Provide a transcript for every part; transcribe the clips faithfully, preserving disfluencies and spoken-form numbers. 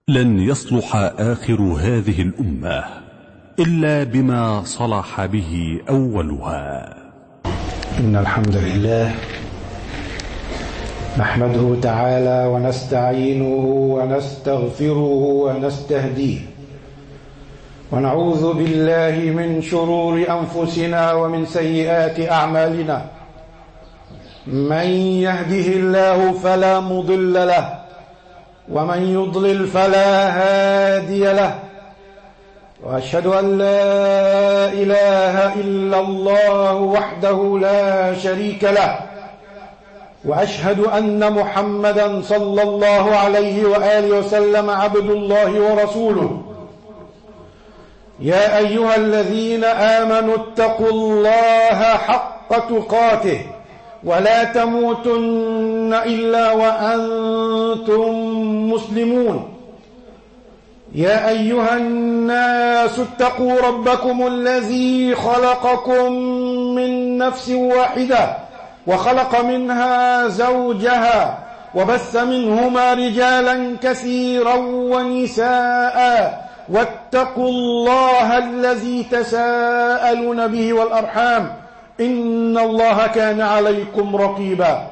لن يصلح آخر هذه الأمة إلا بما صلح به أولها. إن الحمد لله نحمده تعالى ونستعينه ونستغفره ونستهديه، ونعوذ بالله من شرور أنفسنا ومن سيئات أعمالنا. من يهده الله فلا مضل له، ومن يضلل فلا هادي له، وأشهد أن لا إله إلا الله وحده لا شريك له، وأشهد أن محمدا صلى الله عليه وآله وسلم عبد الله ورسوله. يا أيها الذين آمنوا اتقوا الله حق تقاته ولا تموتن إلا وأنتم مسلمون. يا أيها الناس اتقوا ربكم الذي خلقكم من نفس واحدة وخلق منها زوجها وبث منهما رجالا كثيرا ونساء، واتقوا الله الذي تساءلون به والأرحام إن الله كان عليكم رقيبا.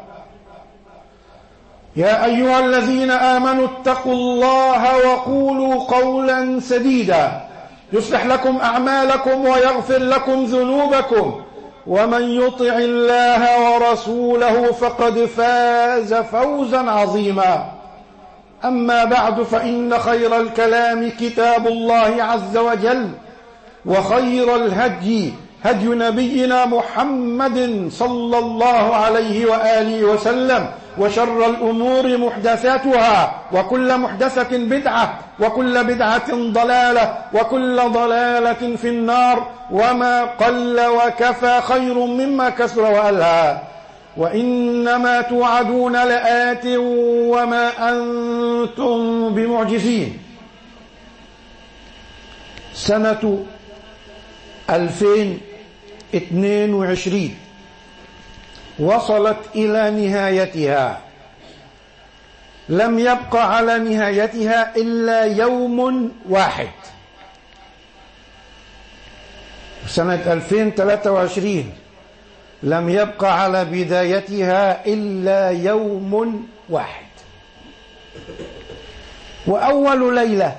يا أيها الذين آمنوا اتقوا الله وقولوا قولا سديدا يصلح لكم أعمالكم ويغفر لكم ذنوبكم، ومن يطع الله ورسوله فقد فاز فوزا عظيما. أما بعد، فإن خير الكلام كتاب الله عز وجل، وخير الهدي هدي نبينا محمد صلى الله عليه وآله وسلم، وشر الأمور محدثاتها، وكل محدثة بدعة، وكل بدعة ضلالة، وكل ضلالة في النار. وما قل وكفى خير مما كثر وألهى، وإنما توعدون لآت وما أنتم بمعجزين. سنة ألفين واثنين وعشرين وصلت إلى نهايتها، لم يبقى على نهايتها إلا يوم واحد. سنة ألفين وثلاثة وعشرين لم يبقى على بدايتها إلا يوم واحد. وأول ليلة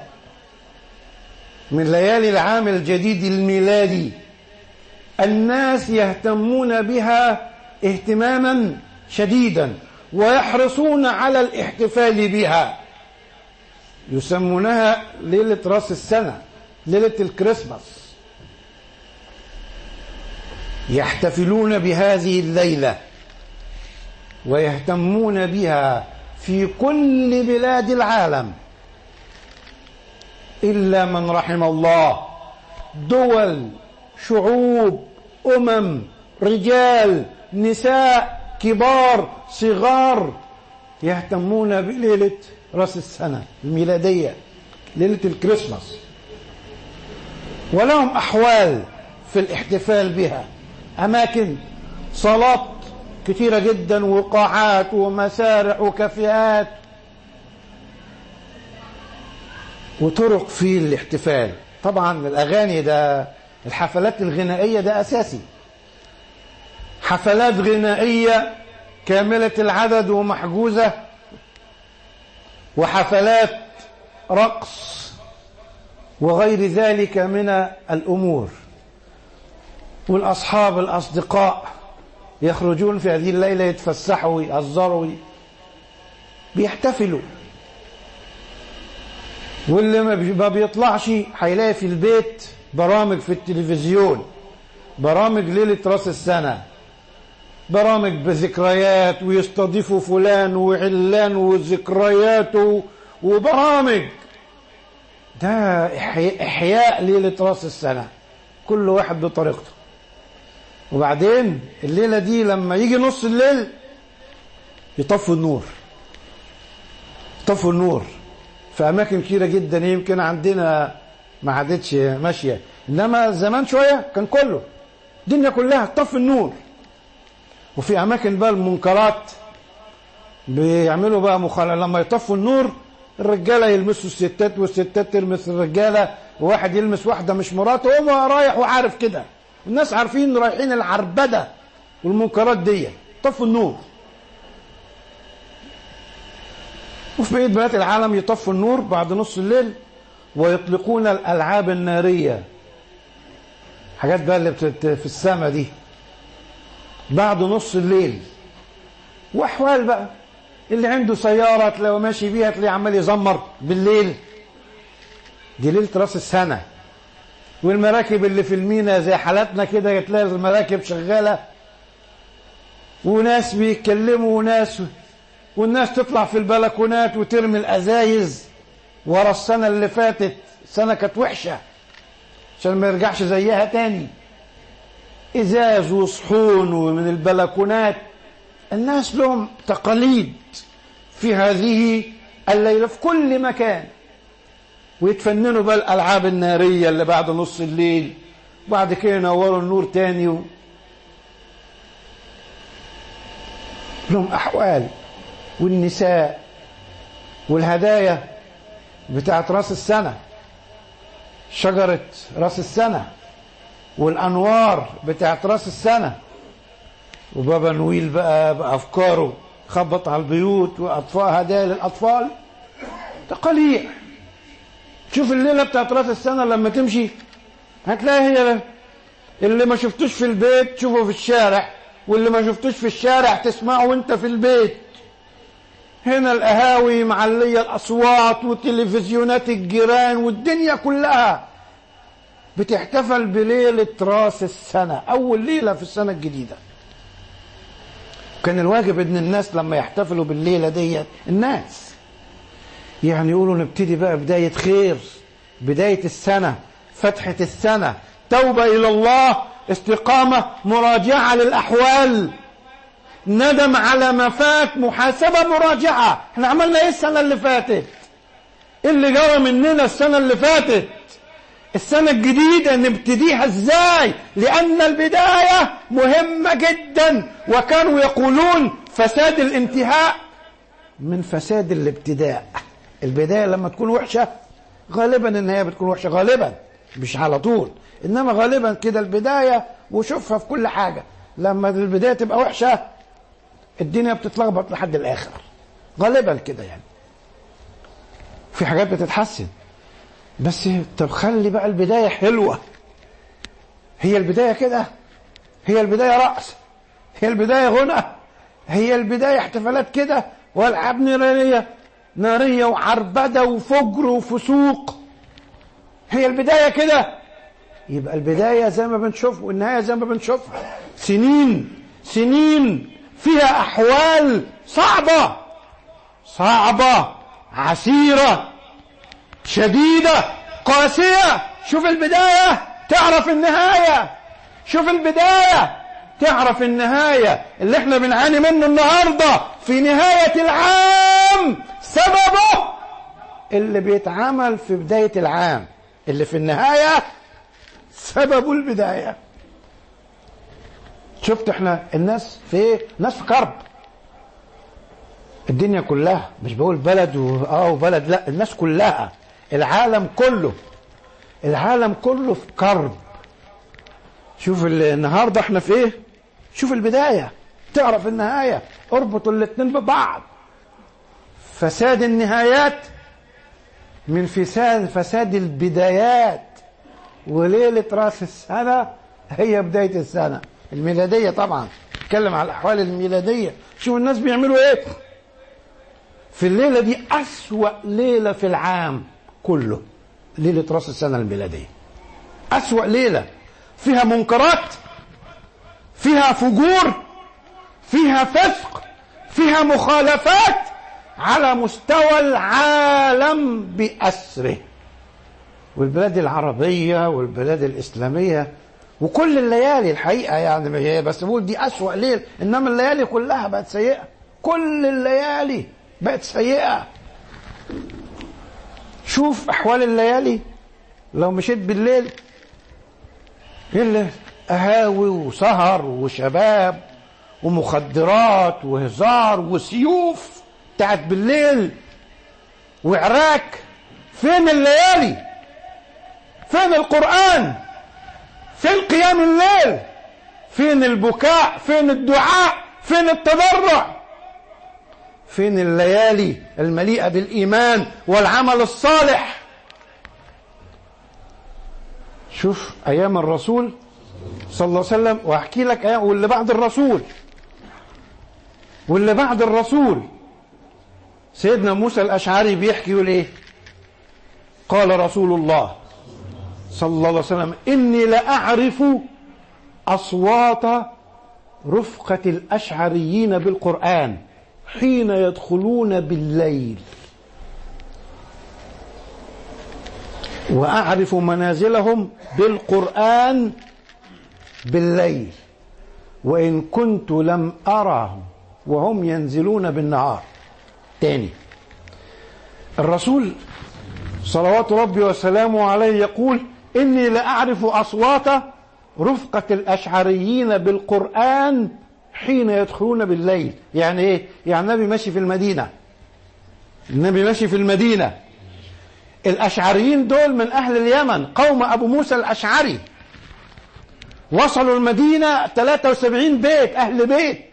من ليالي العام الجديد الميلادي الناس يهتمون بها اهتماما شديدا، ويحرصون على الاحتفال بها. يسمونها ليلة رأس السنة، ليلة الكريسماس. يحتفلون بهذه الليلة ويهتمون بها في كل بلاد العالم إلا من رحم الله. دول، شعوب، أمم، رجال، نساء، كبار، صغار، يهتمون بليلة رأس السنة الميلادية، ليلة الكريسماس، ولهم أحوال في الاحتفال بها. أماكن صالات كثيرة جدا، وقاعات ومسارح وكافيهات وطرق في الاحتفال. طبعا الأغاني ده، الحفلات الغنائية ده أساسي. حفلات غنائية كاملة العدد ومحجوزة، وحفلات رقص وغير ذلك من الأمور. والأصحاب الأصدقاء يخرجون في هذه الليلة يتفسحوا ويهزروا بيحتفلوا. واللي ما بيطلعش هيلاقي في البيت برامج في التلفزيون، برامج ليلة رأس السنة، برامج بذكريات، ويستضيفوا فلان وعلان وذكرياته وبرامج. ده إحياء ليلة رأس السنة، كل واحد بطريقته. وبعدين الليلة دي لما يجي نص الليل يطفوا النور، يطفوا النور في أماكن كتيرة جدا. يمكن عندنا ما عادتش ماشية، إنما زمان شوية كان كله الدنيا كلها تطفي النور. وفي أماكن بقى المنكرات بيعملوا بقى مخالفة، لما يطفوا النور الرجالة يلمسوا الستات والستات تلمس الرجالة، وواحد يلمس واحدة مش مراته، هو رايح وعارف كده. الناس عارفين رايحين العربدة والمنكرات دي. طفوا النور. وفي بقية بلاد العالم يطفوا النور بعد نص الليل ويطلقون الألعاب النارية، حاجات بقى اللي في السماء دي بعد نص الليل. وأحوال بقى اللي عنده سيارة تلاقيه ماشي بيها تلاقيه عمال يزمر بالليل، دي ليلة راس السنة. والمراكب اللي في المينا زي حالاتنا كده تلاقي المراكب شغالة وناس بيتكلموا وناس، والناس تطلع في البلكونات وترمي الأزايز ورا السنة اللي فاتت. السنة كانت وحشة عشان ما يرجعش زيها تاني. إزاز وصحون ومن البلكونات. الناس لهم تقاليد في هذه الليلة في كل مكان، ويتفننوا بقى الألعاب النارية اللي بعد نص الليل، وبعد كده ينوروا النور تاني و... لهم أحوال. والنساء والهدايا بتاعت راس السنة، شجرة راس السنة والأنوار بتاعت راس السنة، وبابا نويل بقى بأفكاره خبط على البيوت وأطفال هدايا للأطفال. تقاليع. شوف الليلة بتاعت راس السنة لما تمشي هتلاقي هي اللي ما شفتوش في البيت تشوفه في الشارع، واللي ما شفتوش في الشارع تسمعه وانت في البيت. هنا القهاوي معلية الأصوات وتلفزيونات الجيران والدنيا كلها بتحتفل بليلة راس السنة، أول ليلة في السنة الجديدة. كان الواجب ان الناس لما يحتفلوا بالليلة دي الناس يعني يقولوا نبتدي بقى بداية خير، بداية السنة، فتحة السنة، توبة إلى الله، استقامة، مراجعة للأحوال، ندم على ما فات، محاسبة، مراجعة. احنا عملنا ايه السنة اللي فاتت؟ ايه اللي جرى مننا السنة اللي فاتت؟ السنة الجديدة نبتديها ازاي؟ لأن البداية مهمة جدا، وكانوا يقولون فساد الانتهاء من فساد الابتداء. البداية لما تكون وحشة غالبا النهاية بتكون وحشة، غالبا مش على طول، إنما غالبا كده البداية. وشوفها في كل حاجة، لما البداية تبقى وحشة الدنيا بتتلخبط لحد الآخر غالبا كده. يعني في حاجات بتتحسن، بس طب خلي بقى البداية حلوة. هي البداية كده؟ هي البداية رقص؟ هي البداية غنى؟ هي البداية احتفالات كده والعاب نارية نارية وعربدة وفجر وفسوق؟ هي البداية كده؟ يبقى البداية زي ما بنشوف والنهاية زي ما بنشوفها، سنين سنين فيها أحوال صعبة صعبة عسيرة شديدة قاسية. شوف البداية تعرف النهاية، شوف البداية تعرف النهاية. اللي احنا بنعاني منه النهاردة في نهاية العام سببه اللي بيتعمل في بداية العام، اللي في النهاية سببه البداية. شفت احنا الناس في ايه؟ ناس في كرب. الدنيا كلها، مش بقول بلد و... اه وبلد، لا، الناس كلها، العالم كله، العالم كله في كرب. شوف النهارده احنا في ايه؟ شوف البداية تعرف النهاية، اربطوا الاتنين ببعض. فساد النهايات من فساد فساد البدايات. وليلة راس السنة هي بداية السنة الميلادية. طبعا نتكلم على الأحوال الميلادية. شوف الناس بيعملوا ايه في الليلة دي. أسوأ ليلة في العام كله ليلة راس السنة الميلادية. أسوأ ليلة، فيها منكرات، فيها فجور، فيها فسق، فيها مخالفات على مستوى العالم بأسره، والبلاد العربية والبلاد الإسلامية وكل الليالي الحقيقة. يعني بس بقول دي أسوأ ليل، إنما الليالي كلها بقت سيئة، كل الليالي بقت سيئة. شوف أحوال الليالي لو مشيت بالليل، إلا قهاوي وسهر وشباب ومخدرات وهزار وسيوف بتاعت بالليل. وعراك. فين الليالي؟ فين القرآن؟ فين قيام الليل؟ فين البكاء؟ فين الدعاء؟ فين التضرع؟ فين الليالي المليئة بالإيمان والعمل الصالح؟ شوف أيام الرسول صلى الله عليه وسلم، وأحكي لك أيام واللي بعد الرسول واللي بعد الرسول. سيدنا موسى الأشعري بيحكي يقول إيه؟ قال رسول الله صلى الله عليه وسلم: إني لأعرف أصوات رفقة الأشعريين بالقرآن حين يدخلون بالليل، وأعرف منازلهم بالقرآن بالليل، وإن كنت لم أرهم وهم ينزلون بالنهار. تاني، الرسول صلوات ربي وسلامه عليه يقول: إني لأعرف أصوات رفقة الأشعريين بالقرآن حين يدخلون بالليل. يعني إيه؟ يعني النبي ماشي في المدينة النبي ماشي في المدينة الأشعريين دول من أهل اليمن، قوم أبو موسى الأشعري، وصلوا المدينة ثلاثة وسبعين بيت، أهل بيت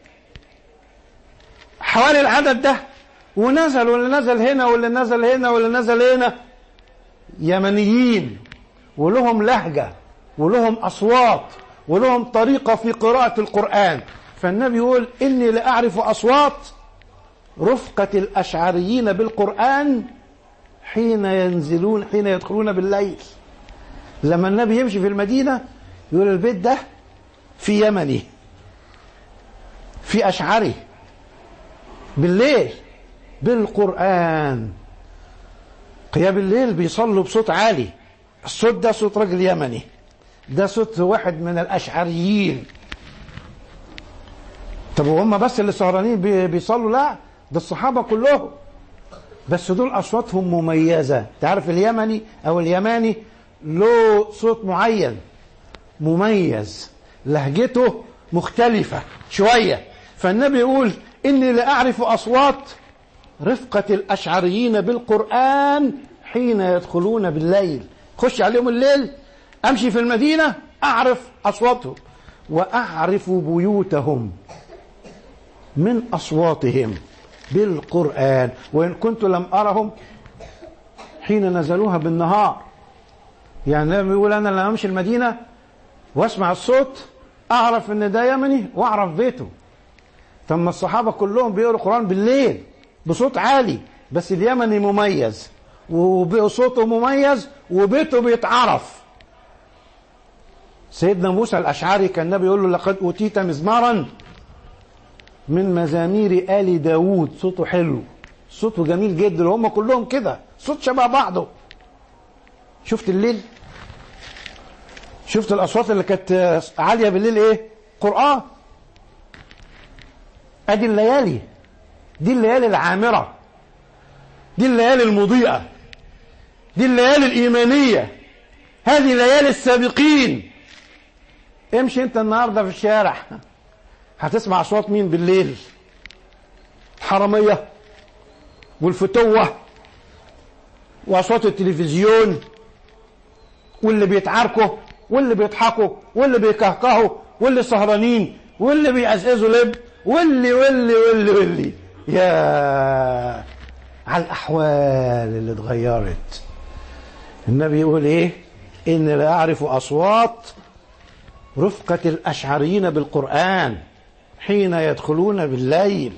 حوالي العدد ده، ونزل واللي نزل هنا واللي نزل هنا واللي نزل هنا يمنيين، ولهم لهجة ولهم أصوات ولهم طريقة في قراءة القرآن. فالنبي يقول: إني لأعرف أصوات رفقة الأشعريين بالقرآن حين ينزلون حين يدخلون بالليل. لما النبي يمشي في المدينة يقول: البيت ده في يمني، في أشعري، بالليل بالقرآن. قيام الليل بيصلوا بصوت عالي، الصوت ده صوت رجل يمني، ده صوت واحد من الأشعريين. طب وهم بس اللي سهرانين بيصلوا؟ لا، ده الصحابة كلهم، بس دول أصواتهم مميزة. تعرف اليمني أو اليماني له صوت معين مميز، لهجته مختلفة شوية. فالنبي يقول: إني لأعرف أصوات رفقة الأشعريين بالقرآن حين يدخلون بالليل. خش عليهم الليل، أمشي في المدينة، أعرف أصواتهم، وأعرف بيوتهم من أصواتهم بالقرآن، وإن كنت لم أرهم حين نزلوها بالنهار. يعني لما يقول: أنا لما أمشي المدينة وأسمع الصوت أعرف إن ده يمني وأعرف بيته. ثم الصحابة كلهم بيقروا القرآن بالليل بصوت عالي، بس اليمني مميز وصوته مميز وبيته بيتعرف. سيدنا موسى الأشعري كان النبي يقول له: لقد أوتيت مزمارا من مزامير آل داود. صوته حلو، صوته جميل جدا، وهم كلهم كده صوت شبه بعضه. شفت الليل؟ شفت الأصوات اللي كانت عالية بالليل؟ إيه؟ قرآن. أدي الليالي، دي الليالي العامرة، دي الليالي المضيئة، دي الليالي الإيمانية، هذه ليالي السابقين. امشي انت النهاردة في الشارع هتسمع أصوات مين بالليل؟ الحرامية والفتوة وأصوات التلفزيون، واللي بيتعاركوا واللي بيضحكوا واللي بيكهكهوا واللي سهرانين واللي بيقزقزوا لب واللي واللي واللي واللي يا على الأحوال اللي اتغيرت. النبي يقول إيه؟ إن لا أعرف أصوات رفقة الأشعريين بالقرآن حين يدخلون بالليل،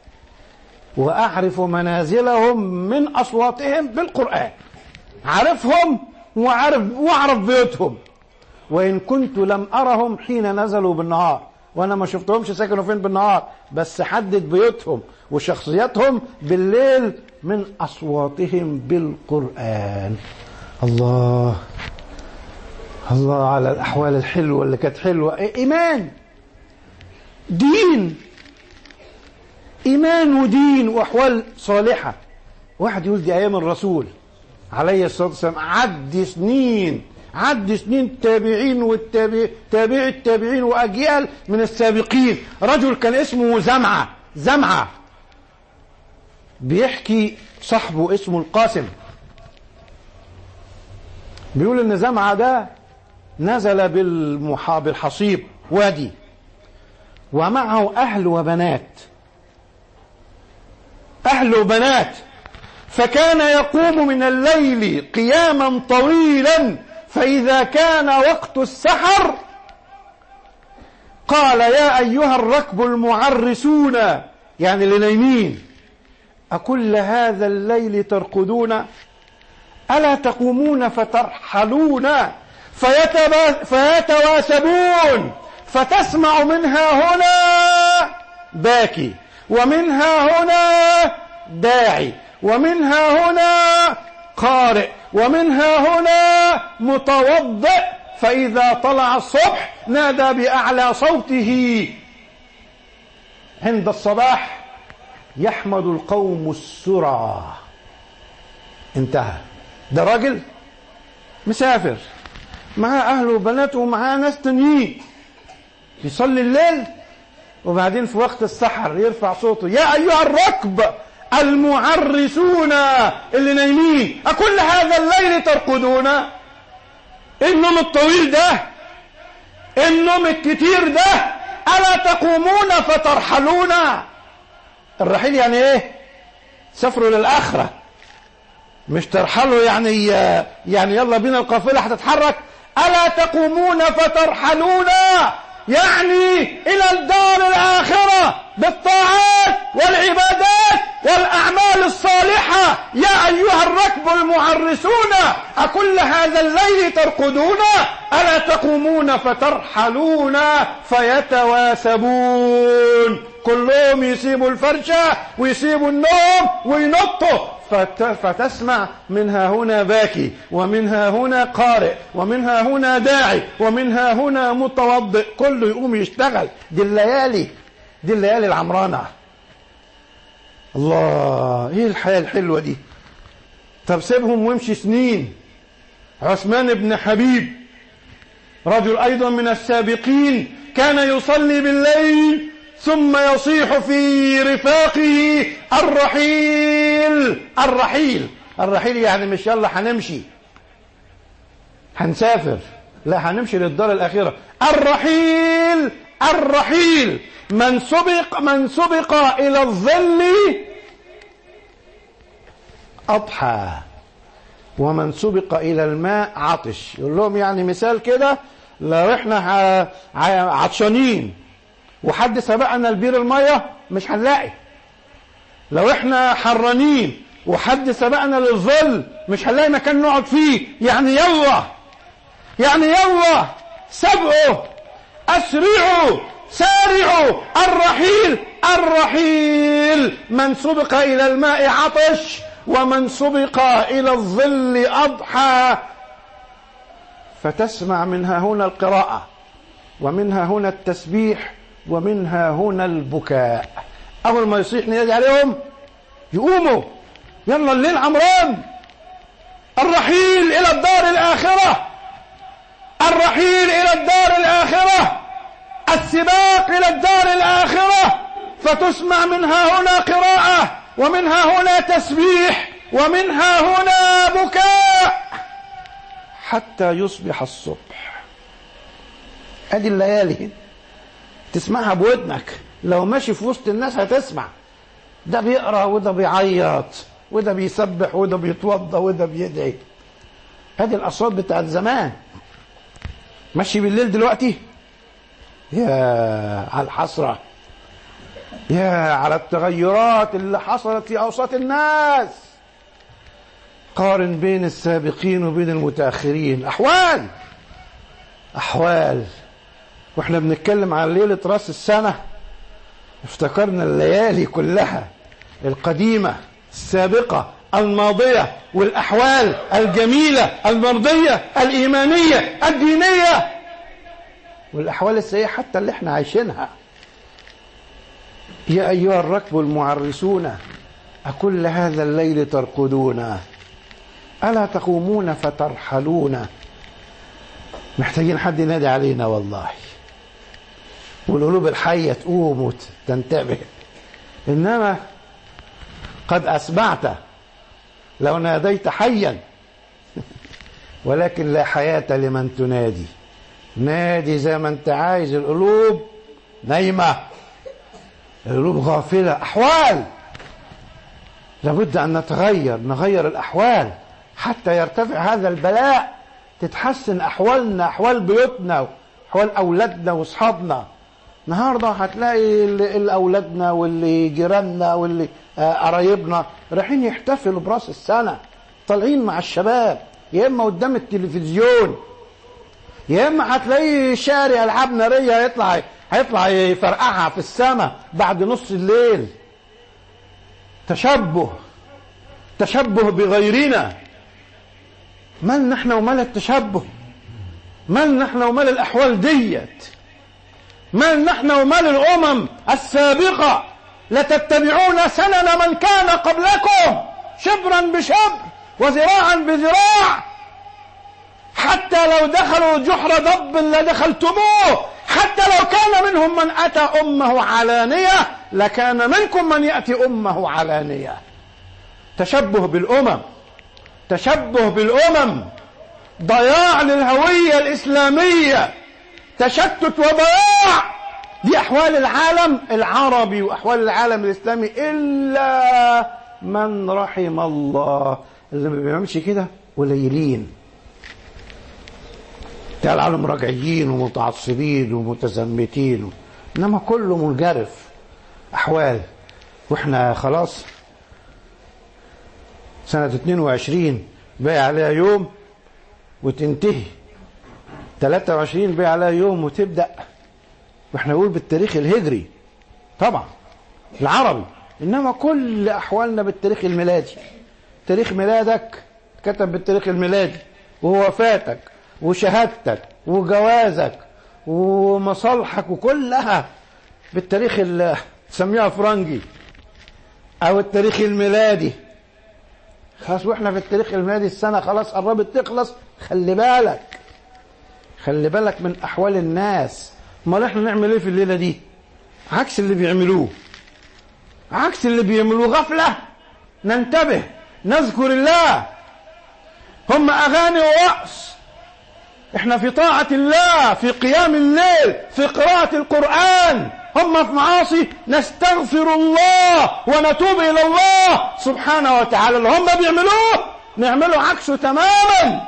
وأعرف منازلهم من أصواتهم بالقرآن. عارفهم وعارف وأعرف بيوتهم، وإن كنت لم أرهم حين نزلوا بالنهار. وأنا ما شفتهمش سكنوا فين بالنهار، بس حدد بيوتهم وشخصياتهم بالليل من أصواتهم بالقرآن. الله الله على الأحوال الحلوة اللي كانت حلوة. إيمان، دين، إيمان ودين وأحوال صالحة. واحد يقول دي أيام الرسول عليه الصلاة والسلام. عد سنين عد سنين تابعين والتابع تابع التابعين وأجيال من السابقين. رجل كان اسمه زمعة زمعة بيحكي صاحبه اسمه القاسم، بيقول ان زمعة ده نزل بالمحا بالحصيب وادي ومعه اهل وبنات، اهل وبنات، فكان يقوم من الليل قياما طويلا، فاذا كان وقت السحر قال يا ايها الركب المعرسون، يعني اللي نايمين، أكل هذا الليل ترقدون؟ ألا تقومون فترحلون فيتواسبون، فتسمع منها هنا باكي، ومنها هنا داعي، ومنها هنا قارئ، ومنها هنا متوضئ، فإذا طلع الصبح نادى بأعلى صوته عند الصباح يحمد القوم السرى. انتهى. ده راجل مسافر معاه أهله وبناته ومعاه ناس تانيين، يصلي الليل وبعدين في وقت السحر يرفع صوته يا أيها الركب المعرسون اللي نايمين، أكل هذا الليل ترقدون؟ النوم الطويل ده، النوم الكتير ده، ألا تقومون فترحلون؟ الرحيل يعني ايه؟ سافروا للآخرة، مش ترحلوا يعني يعني يلا بينا القافلة هتتحرك. ألا تقومون فترحلون يعني إلى الدار الآخرة بالطاعات والعبادات والأعمال الصالحة. يا أيها الركب المعرسون أكل هذا الليل ترقدون؟ ألا تقومون فترحلون فيتواسبون، كلهم يسيبوا الفرشة ويسيبوا النوم وينطوا، فتسمع منها هنا باكي، ومنها هنا قارئ، ومنها هنا داعي، ومنها هنا متوضئ، كله يقوم يشتغل. دي الليالي، دي الليالي العمرانة. الله، ايه الحياة الحلوة دي. طب سيبهم وامشي سنين. عثمان بن حبيب رجل ايضا من السابقين كان يصلي بالليل ثم يصيح في رفاقه الرحيل. الرحيل الرحيل يعني مش يلا هنمشي هنسافر، لا، هنمشي للدار الآخرة. الرحيل الرحيل من سبق من سبق إلى الظل أضحى، ومن سبق إلى الماء عطش. يقول لهم يعني مثال كده، لو احنا عطشانين وحد سبقنا البير المية مش هنلاقي، لو احنا حرانين وحد سبقنا للظل مش هنلاقي مكان نقعد فيه. يعني يلا يعني يلا سبقوا، أسرعوا، سارعوا. الرحيل الرحيل من سبق إلى الماء عطش، ومن سبق إلى الظل أضحى. فتسمع منها هنا القراءة، ومنها هنا التسبيح، ومنها هنا البكاء. أول ما يصيح نادي عليهم يقوموا، يلا الليل عمران. الرحيل إلى الدار الآخرة، الرحيل إلى الدار الآخرة، السباق إلى الدار الآخرة. فتسمع منها هنا قراءة، ومنها هنا تسبيح، ومنها هنا بكاء، حتى يصبح الصبح. ادي الليالي تسمعها بودنك، لو ماشي في وسط الناس هتسمع ده بيقرأ وده بيعيط وده بيسبح وده بيتوضى وده بيدعي. هذه الأصوات بتاعت زمان. ماشي بالليل دلوقتي، يا على الحسرة، يا على التغيرات اللي حصلت في أوساط الناس. قارن بين السابقين وبين المتأخرين. أحوال أحوال. واحنا بنتكلم عن ليلة رأس السنة افتكرنا الليالي كلها القديمة السابقة الماضية، والأحوال الجميلة المرضية الإيمانية الدينية، والأحوال السيئة حتى اللي احنا عايشينها. يا أيها الركب المعرسون أكل هذا الليل ترقدون؟ ألا تقومون فترحلون؟ محتاجين حد ينادي علينا والله، والقلوب الحية تقوم وتنتبه. إنما قد أسمعت لو ناديت حيا، ولكن لا حياة لمن تنادي. نادي زي ما انت عايز، القلوب نايمة، القلوب غافلة. أحوال لابد أن نتغير، نغير الأحوال حتى يرتفع هذا البلاء، تتحسن أحوالنا، أحوال بيوتنا، أحوال أولادنا وأصحابنا. النهارده هتلاقي اللي أولادنا واللي جيراننا واللي قرايبنا رايحين يحتفلوا براس السنة، طالعين مع الشباب، يا إما قدام التلفزيون، يا إما هتلاقيه شاري ألعاب نارية هيطلع هيطلع يفرقعها في السماء بعد نص الليل. تشبه تشبه بغيرنا. مال نحن ومال التشبه؟ مال نحن ومال الأحوال ديت؟ مال نحن ومال الأمم السابقة؟ لتتبعون سنن من كان قبلكم شبرا بشبر وذراعا بذراع، حتى لو دخلوا جحر ضب لدخلتموه، حتى لو كان منهم من أتى أمه علانية لكان منكم من يأتي أمه علانية. تشبه بالأمم، تشبه بالأمم، ضياع للهوية الإسلامية، تشتت وضياع. دي أحوال العالم العربي وأحوال العالم الإسلامي، إلا من رحم الله. اللي ما بيعملش كده قليلين، ده العالم راجعين ومتعصبين ومتزمتين، إنما كله منجرف أحوال. وإحنا خلاص سنة اتنين وعشرين باقي عليها يوم وتنتهي، تلاتة وعشرين باقي عليها يوم وتبدأ، واحنا نقول بالتاريخ الهجري طبعا العربي، انما كل احوالنا بالتاريخ الميلادي. تاريخ ميلادك كتب بالتاريخ الميلادي، ووفاتك وشهادتك وجوازك ومصالحك وكلها بالتاريخ اللي تسميها فرنجي او التاريخ الميلادي. خلاص واحنا في التاريخ الميلادي، السنة خلاص قربت تخلص. خلي بالك خلي بالك من احوال الناس. امال احنا نعمل ايه في الليلة دي؟ عكس اللي بيعملوه، عكس اللي بيعملوه غفلة. ننتبه، نذكر الله. هم اغاني ورقص، احنا في طاعة الله، في قيام الليل، في قراءة القرآن. هم في معاصي، نستغفر الله ونتوب الى الله سبحانه وتعالى. اللي هم بيعملوه نعمله عكسه تماما،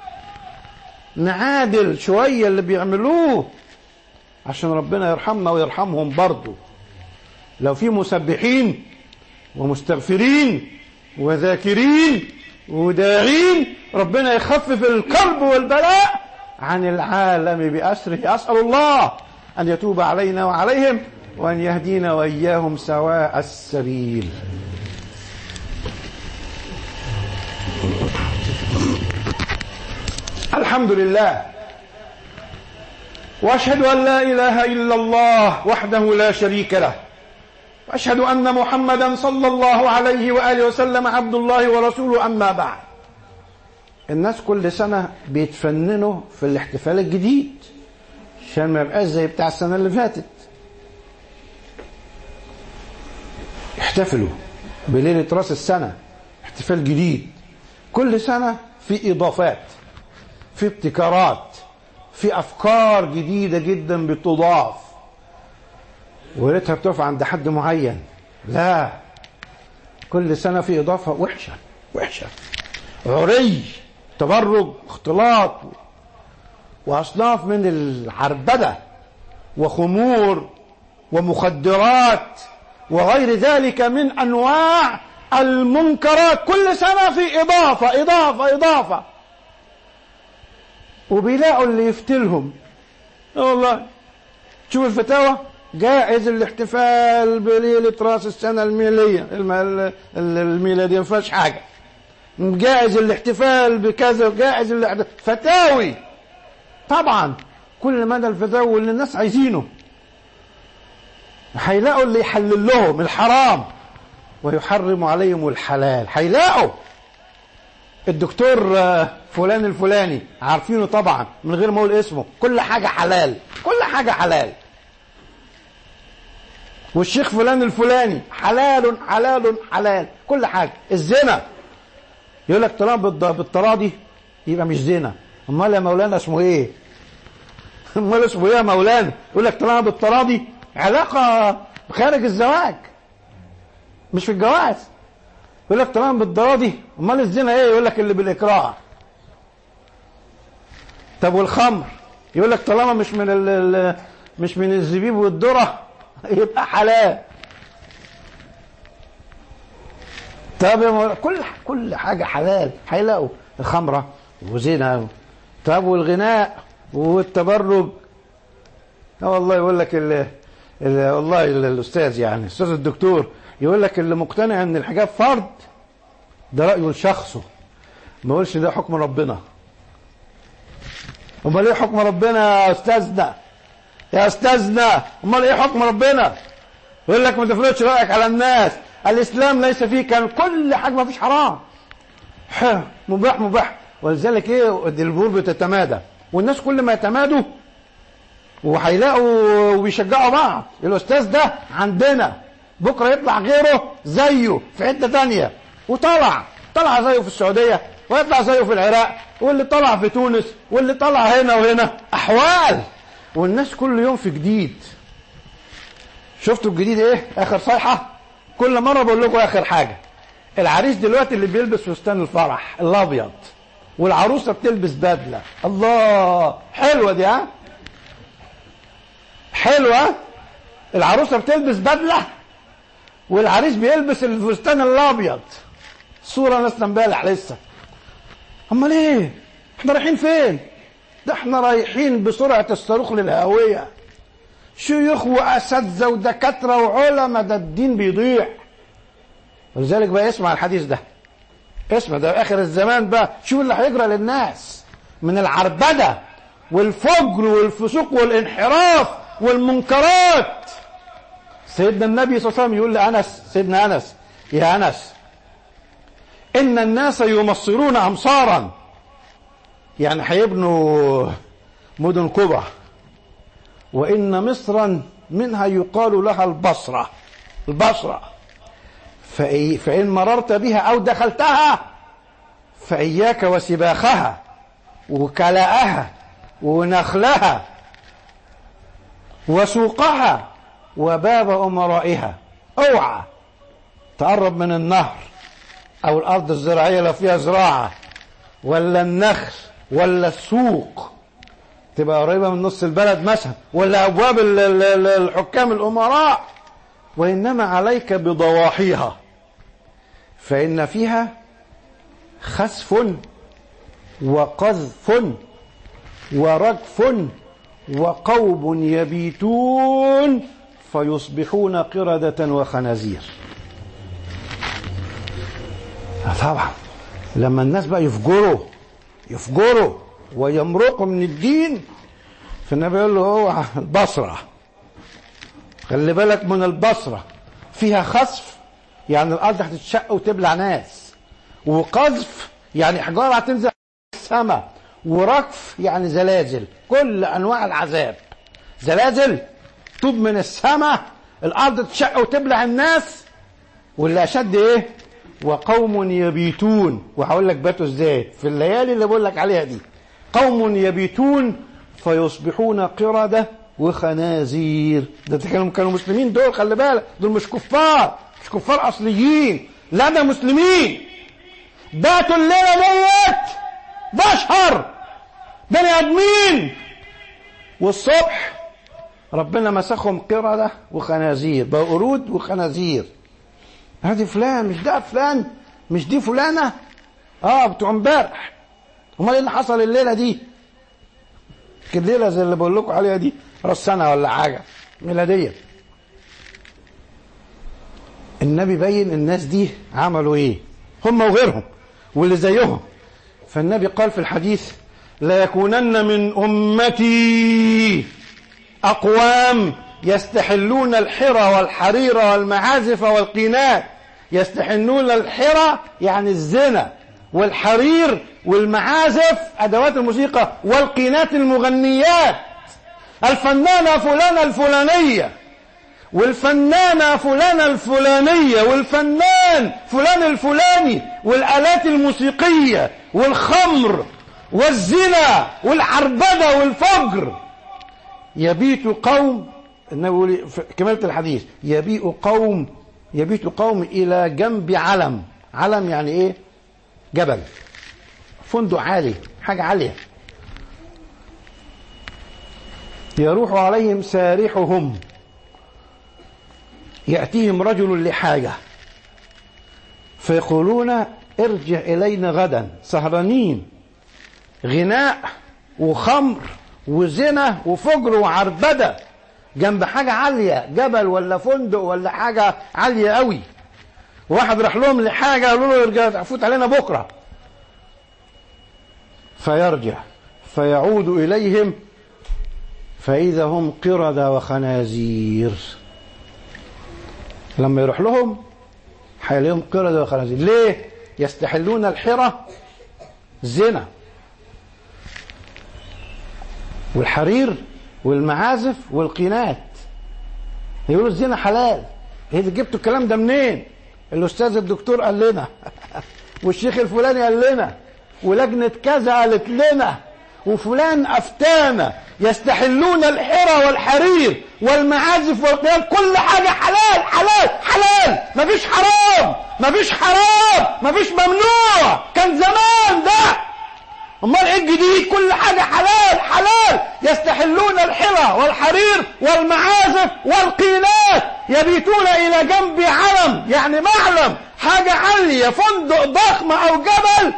نعادل شوية اللي بيعملوه عشان ربنا يرحمنا ويرحمهم برضو. لو في مسبحين ومستغفرين وذاكرين وداعين، ربنا يخفف الكرب والبلاء عن العالم بأسره. أسأل الله أن يتوب علينا وعليهم وأن يهدينا وإياهم سواء السبيل. الحمد لله، وأشهد أن لا إله إلا الله وحده لا شريك له، وأشهد أن محمدا صلى الله عليه وآله وسلم عبد الله ورسوله. أما بعد، الناس كل سنة بيتفننوا في الاحتفال الجديد عشان ما يبقاش زي بتاع السنة اللي فاتت. احتفلوا بليلة راس السنة، احتفال جديد. كل سنة في إضافات، في ابتكارات، في أفكار جديدة جدا بتضاف، وريتها بتقف عند حد معين. لا، كل سنة في إضافة وحشة وحشة، عري، تبرج، اختلاط، وأصناف من العربدة وخمور ومخدرات وغير ذلك من أنواع المنكرات. كل سنة في إضافة إضافة إضافة، وبيلاقوا اللي يفتلهم. والله شوف الفتاوى، جائز الاحتفال بليلة راس السنة الميلية الميلادية، ما فيهاش حاجة. جائز الاحتفال بكذا، جائز الاحتفال. فتاوي طبعا، كل مدى الفتاوي اللي الناس عايزينه. هيلاقوا اللي يحلل لهم الحرام ويحرم عليهم الحلال. هيلاقوا الدكتور فلان الفلاني، عارفينه طبعا من غير ما اقول اسمه، كل حاجة حلال، كل حاجة حلال، والشيخ فلان الفلاني، حلال حلال حلال كل حاجة. الزنا يقول لك طالما بالتراضي يبقى مش زنا. امال يا مولانا اسمه ايه؟ امال اسمه ايه يا مولانا؟ يقول لك طالما بالتراضي، علاقة خارج الزواج مش في الجواز. يقول لك طالما بالتراضي، امال الزنا ايه؟ يقول لك اللي بالاكراه. طب والخمر؟ يقول لك طالما مش من ال مش من الزبيب والذرة يبقى حلال. طب كل كل حاجة حلال. هيلاقوا الخمرة وزنا. طب والغناء والتبرج؟ اه والله يقول لك ال ال والله الاستاذ يعني الاستاذ الدكتور يقول لك اللي مقتنع ان الحجاب فرض ده رأيه لشخصه، ما يقولش ده حكم ربنا. امال ايه حكم ربنا يا استاذنا؟ يا استاذنا امال ايه حكم ربنا؟ يقول لك ما تفرضش رايك على الناس. الاسلام ليس فيه كان كل حاجه، ما فيش حرام، مباح مباح. ولذلك ايه الامور بتتمادى، والناس كل ما يتمادوا وهيلاقوا وبيشجعوا بعض. الاستاذ ده عندنا بكره يطلع غيره زيه في حته ثانيه، وطلع طلع زيه في السعوديه، ويطلع زيه في العراق، واللي طلع في تونس، واللي طلع هنا وهنا. احوال، والناس كل يوم في جديد. شفتوا الجديد ايه؟ اخر صيحه. كل مره بقول لكم اخر حاجه. العريس دلوقتي اللي بيلبس فستان الفرح الابيض، والعروسه بتلبس بدله. الله، حلوه دي ها؟ حلوه. العروسه بتلبس بدله والعريس بيلبس الفستان الابيض. صوره نازله امبارح لسه. امال ايه؟ احنا رايحين فين؟ ده احنا رايحين بسرعه الصاروخ للهاويه. شيوخ واساتذه ودكاتره وعلماء، ده الدين بيضيع. ولذلك بقى اسمع الحديث ده، اسمع ده اخر الزمان بقى. شوف اللي هيجرى للناس من العربده والفجر والفسوق والانحراف والمنكرات. سيدنا النبي صلى الله عليه وسلم يقول لأنس، سيدنا أنس: يا أنس، إن الناس يمصرون أمصارا، يعني هيبنوا مدن كبرى، وإن مصرا منها يقال لها البصرة. البصرة فإن مررت بها أو دخلتها فإياك وسباخها وكلاءها ونخلها وسوقها وباب أمرائها. اوعى تقرب من النهر أو الأرض الزراعية لو فيها زراعة، ولا النخل، ولا السوق تبقى قريبة من نص البلد مثلا، ولا أبواب الحكام الأمراء. وإنما عليك بضواحيها، فإن فيها خسف وقذف ورجف وقوم يبيتون فيصبحون قردة وخنازير. طبعا لما الناس بقى يفجروا يفجروا ويمرقوا من الدين، فالنبي يقول له هو البصرة، خلي بالك من البصرة، فيها خسف يعني الأرض هتتشق وتبلع ناس، وقذف يعني حجارة هتنزل السماء، ورجف يعني زلازل، كل أنواع العذاب. زلازل طوب من السماء، الأرض تتشق وتبلع الناس. واللي أشد إيه؟ وقوم يبيتون. وهقول لك باتوا إزاي في الليالي اللي بقول لك عليها دي. قوم يبيتون فيصبحون قردة وخنازير. ده كانوا كانوا مسلمين دول، خلي بالك، دول مش كفار، مش كفار أصليين، لا ده مسلمين. باتوا الليلة ديت بشر بني آدمين، والصبح ربنا مسخهم قردة وخنازير، بقوا قرود وخنازير. هذه فلان، مش ده فلان، مش دي فلانة، اه بتوع امبارح. امال ايه اللي حصل الليلة دي؟ الليلة زي اللي بقول لكم عليها دي راس سنة ولا حاجة ميلادية. النبي بين الناس دي عملوا ايه، هم وغيرهم واللي زيهم. فالنبي قال في الحديث: لا يكونن من أمتي أقوام يستحلون الحرى والحرير والمعازف والقينات. يستحلون الحرى يعني الزنا، والحرير والمعازف أدوات الموسيقى، والقينات المغنيات، الفنانة فلانة الفلانية. والفنانة فلانة الفلانية والفنان فلان الفلاني والآلات الموسيقية والخمر والزنا والعربدة والفجر. يبيت قوم، النبي في كمالة الحديث، يبيت قوم يبيت قوم إلى جنب علم. علم يعني إيه؟ جبل، فندق عالي، حاجة عالية. يروح عليهم سارحهم، يأتيهم رجل لحاجة فيقولون ارجع إلينا غدا. سهرانين، غناء وخمر وزنا وفجر وعربدة جنب حاجة عالية، جبل ولا فندق ولا حاجة عالية قوي. واحد راح لهم لحاجة قالوا له ارجع فوت علينا بكرة، فيرجع فيعود إليهم فإذا هم قردة وخنازير. لما يروح لهم حيلاقيهم قردة وخنازير. ليه؟ يستحلون الحرة، زنا والحرير والمعازف والقينات. يقولوا الزنا حلال. ايه اللي جبتوا الكلام ده منين؟ الاستاذ الدكتور قال لنا والشيخ الفلاني قال لنا ولجنة كذا قالت لنا وفلان افتانا. يستحلون الحرة والحرير والمعازف والقينات، كل حاجة حلال حلال حلال، مفيش حرام مفيش حرام مفيش ممنوع. كان زمان ده، امال ايه الجديد؟ كل حاجة حلال حلال. يستحلون الحرة والحرير والمعازف والقينات، يبيتون الى جنب علم يعني معلم، حاجة عالية، فندق ضخم او جبل،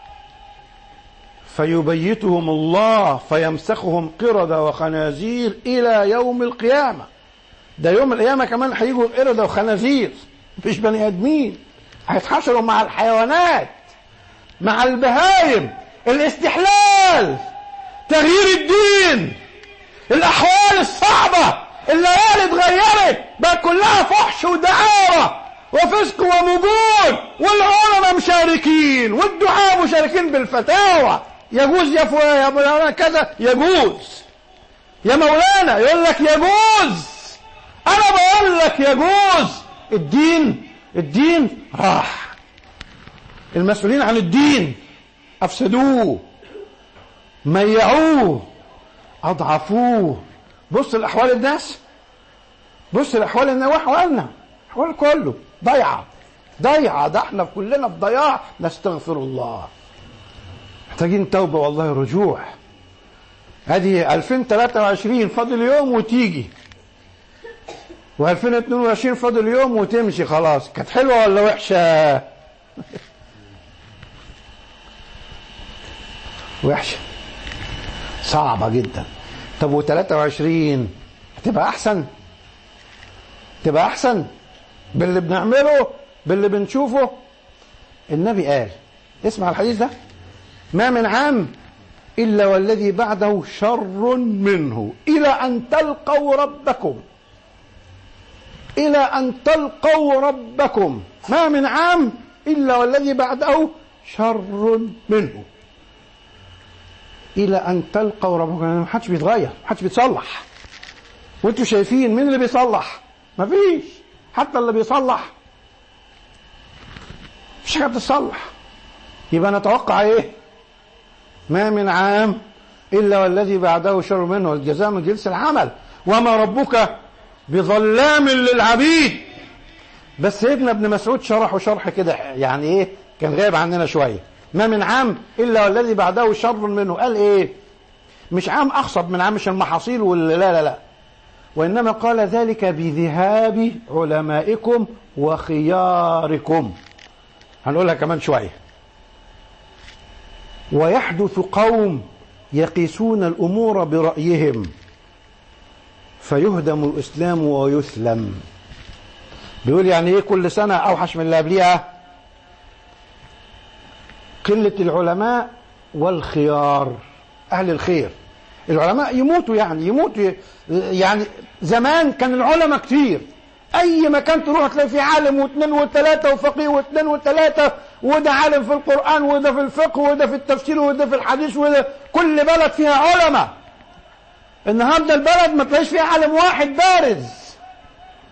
فيبيتهم الله فيمسخهم قردة وخنازير الى يوم القيامة. ده يوم القيامة كمان هيجوا قردة وخنازير، مش بني ادمين، هيتحشروا مع الحيوانات مع البهايم. الاستحلال، تغيير الدين، الاحوال الصعبة، الليالي اتغيرت، بقت كلها فحش ودعارة وفسق ومجون، والعلماء مشاركين والدعاء مشاركين بالفتاوى. يجوز يا فلان يا مولانا كذا، يجوز يا مولانا، يقول لك يجوز، انا بقول لك يجوز. الدين الدين راح، المسؤولين عن الدين افسدوه، ميعوه، اضعفوه. بص الاحوال الناس، بص الاحوال الناس واحوالنا، احوال كله ضيعه ضيعه. ده احنا كلنا في ضياع، نستغفر الله، محتاجين توبه والله، رجوع. هذه ألفين وثلاثة وعشرين فاضل يوم وتيجي، وألفين واثنين وعشرين فاضل يوم وتمشي خلاص. كانت حلوه ولا وحشه؟ وحشه، صعبه جدا. طب و ثلاثة وعشرين هتبقى احسن؟ تبقى احسن باللي بنعمله باللي بنشوفه. النبي قال، اسمع الحديث ده، ما من عام الا والذي بعده شر منه الى ان تلقوا ربكم، الى ان تلقوا ربكم. ما من عام الا والذي بعده شر منه الى ان تلقوا ربكم. يعني محدش بيتغير، محدش بيتصلح. وانتوا شايفين مين اللي بيصلح؟ مفيش. حتى اللي بيصلح مفيش حاجه بتتصلح. يبقى نتوقع ايه؟ ما من عام الا والذي بعده شر منه، الجزاء من جنس العمل، وما ربك بظلام للعبيد. بس ابن ابن مسعود شرحه شرح كده يعني ايه، كان غايب عننا شويه. ما من عام الا والذي بعده شر منه، قال ايه؟ مش عام اخصب من عام، مش المحاصيل ولا لا لا لا، وانما قال ذلك بذهاب علمائكم وخياركم. هنقولها كمان شويه. ويحدث قوم يقيسون الامور برايهم فيهدم الاسلام ويسلم. بيقول يعني ايه كل سنه اوحش من اللي قبليها؟ قله العلماء والخيار، اهل الخير. العلماء يموتوا، يعني يموتوا. يعني زمان كان العلماء كتير، اي مكان تروح تلاقي فيه عالم واثنين وثلاثه وفقيه واثنين وثلاثه، وده عالم في القران وده في الفقه وده في التفسير وده في الحديث، وده كل بلد فيها علماء. النهارده البلد ما تلاقيش فيها عالم واحد بارز،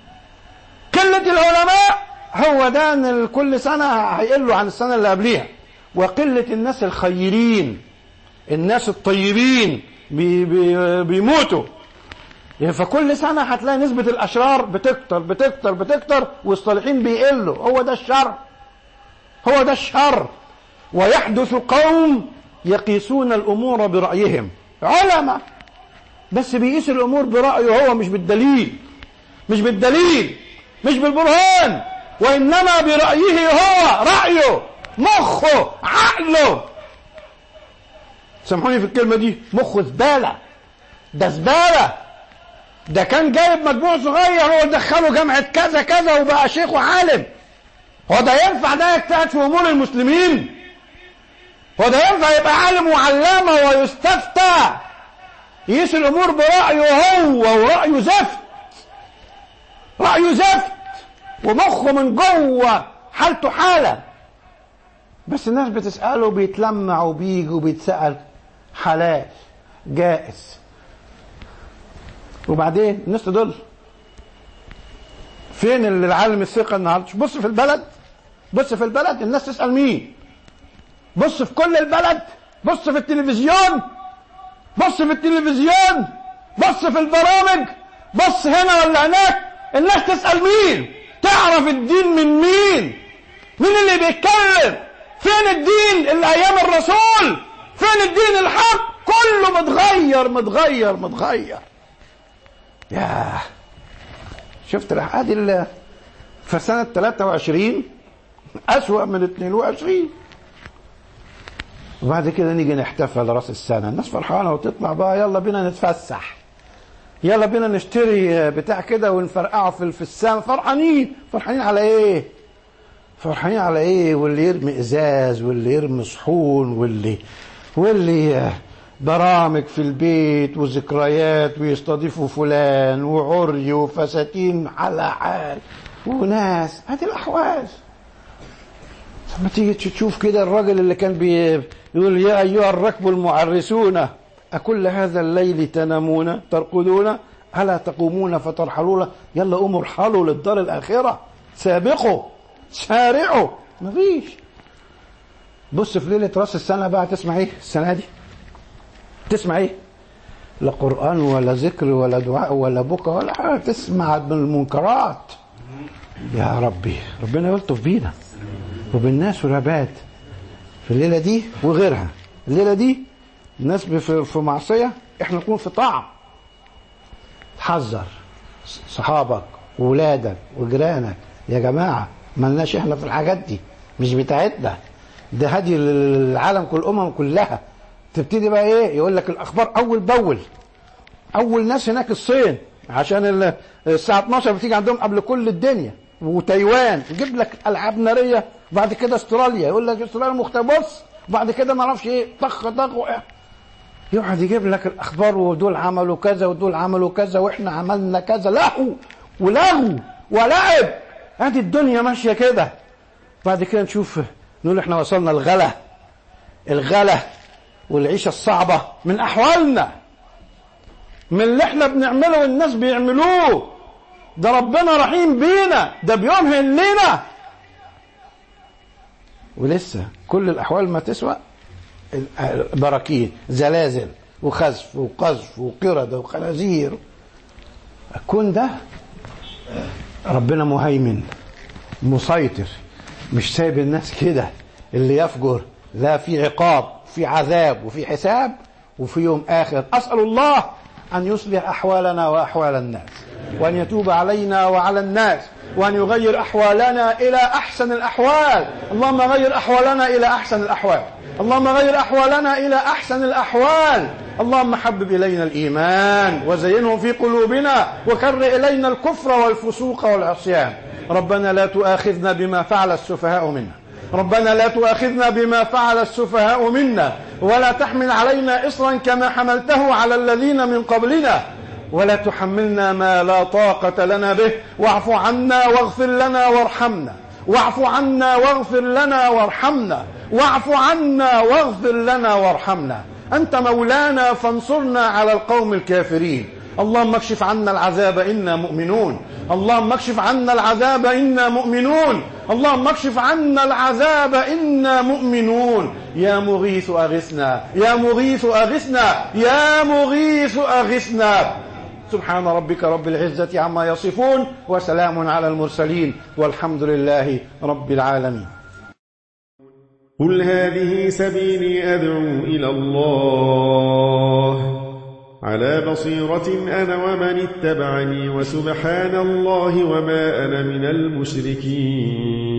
قلة العلماء هو ده ان كل سنة هيقلوا عن السنة اللي قبليها، وقلة الناس الخيرين الناس الطيبين بي بي بيموتوا. يعني فكل سنة هتلاقي نسبة الأشرار بتكتر بتكتر بتكتر والصالحين بيقلوا. هو ده الشر، هو ده الشر. ويحدث قوم يقيسون الأمور برأيهم، علماء بس بيقيس الأمور برأيه هو، مش بالدليل مش بالدليل مش بالبرهان، وإنما برأيه هو، رأيه مخه عقله. سامحوني في الكلمة دي، مخه زبالة، ده زبالة. ده كان جايب مجموع صغير هو دخله جامعة كذا كذا وبقى شيخ وعالم. هو ده ينفع ده يجتهد في أمور المسلمين؟ هو ده ينفع يبقى عالم وعلامة ويستفتى يقيس الأمور برأيه هو، ورأيه زفت، رأيه زفت، ومخه من جوه حالته حالة. بس الناس بتسأله وبيتلمع وبيجي وبيتسأل، حلال جائز. وبعدين الناس تدل فين اللي العالم الثقة النهارده؟ بص في البلد، بص في البلد الناس تسأل مين؟ بص في كل البلد، بص في التلفزيون، بص في التلفزيون، بص في البرامج، بص هنا ولا هناك، الناس تسأل مين؟ تعرف الدين من مين؟ مين اللي بيتكلم؟ فين الدين اللي ايام الرسول؟ فين الدين الحق؟ كله متغير متغير متغير. ياه، شفت ادي في سنة ثلاثة وعشرين أسوأ من اثنين وعشرين. وبعد كده نيجي نحتفل راس السنة، الناس فرحانة وتطلع بقى يلا بينا نتفسح، يلا بينا نشتري بتاع كده ونفرقعه في في السما. فرحانين فرحانين على ايه؟ فرحانين على ايه؟ واللي يرمي ازاز، واللي يرمي صحون، واللي واللي برامج في البيت وذكريات ويستضيفوا فلان وعري وفساتين على حال وناس. هذه الاحوال. لما تيجي تشوف كده الراجل اللي كان بيقول يا ايها الركب المعرسون أكل هذا الليل تنامون ترقدون ألا تقومون فترحلون؟ يلا قوموا ارحلوا للدار الآخرة، سابقوا سارعوا. مفيش. بص في ليلة راس السنة بقى تسمع ايه السنة دي؟ تسمع ايه؟ لا قرآن ولا ذكر ولا دعاء ولا بكى ولا حاجة، تسمع من المنكرات. يا ربي ربنا يلطف بينا وبالناس والعباد في الليلة دي وغيرها. الليلة دي الناس في معصية، احنا نكون في طاعة. تحذر صحابك وولادك وجيرانك، يا جماعة ملناش احنا في الحاجات دي، مش بتاعتنا، ده هدي العالم كل الأمم كلها. تبتدي بقى ايه؟ يقول لك الأخبار أول بأول. أول ناس هناك الصين، عشان الساعة اتناشر بتيجي عندهم قبل كل الدنيا، وتايوان يجيب لك ألعاب نارية. بعد كده استراليا يقول لك استراليا مختبص. بعد كده ما اعرفش ايه، طخ طخ يقعد يجيب لك الاخبار، ودول عملوا كذا ودول عملوا كذا واحنا عملنا كذا. لهو ولغو ولعب. ادي الدنيا ماشيه كده. بعد كده نشوف نقول احنا وصلنا الغلا الغلا والعيشه الصعبه من احوالنا، من اللي احنا بنعمله والناس بيعملوه. ده ربنا رحيم بينا، ده بيمهل لنا. ولسه كل الاحوال ما تسوى براكين، زلازل وخزف وقذف وقردة وخنازير. الكون ده ربنا مهيمن مسيطر، مش سايب الناس كده. اللي يفجر لا، في عقاب، في عذاب، وفي حساب، وفي يوم آخر. أسأل الله أن يصلح أحوالنا وأحوال الناس، وأن يتوب علينا وعلى الناس، وأن يغير أحوالنا إلى أحسن الأحوال. اللهم غير أحوالنا إلى أحسن الأحوال، اللهم غير أحوالنا إلى أحسن الأحوال. اللهم حبب إلينا الإيمان وزينه في قلوبنا، وكر إلينا الكفر والفسوق والعصيان. ربنا لا تؤاخذنا بما فعل السفهاء منا، ربنا لا تؤاخذنا بما فعل السفهاء منا، ولا تحمل علينا إصرا كما حملته على الذين من قبلنا، ولا تحملنا ما لا طاقة لنا به. واعف عنا واغفر لنا وارحمنا، واعف عنا واغفر لنا وارحمنا، واعف عنا واغفر لنا وارحمنا. أنت مولانا فانصرنا على القوم الكافرين. اللهم اكشف عنا العذاب إنا مؤمنون. اللهم اكشف عنا العذاب إنا مؤمنون. اللهم اكشف عنا العذاب إنا مؤمنون. يا مغيث أغثنا، يا مغيث أغثنا، يا مغيث أغثنا. سبحان ربك رب العزة عما يصفون، وسلام على المرسلين، والحمد لله رب العالمين. قل هذه سبيلي أدعو إلى الله على بصيرة أنا ومن اتبعني، وسبحان الله وما أنا من المشركين.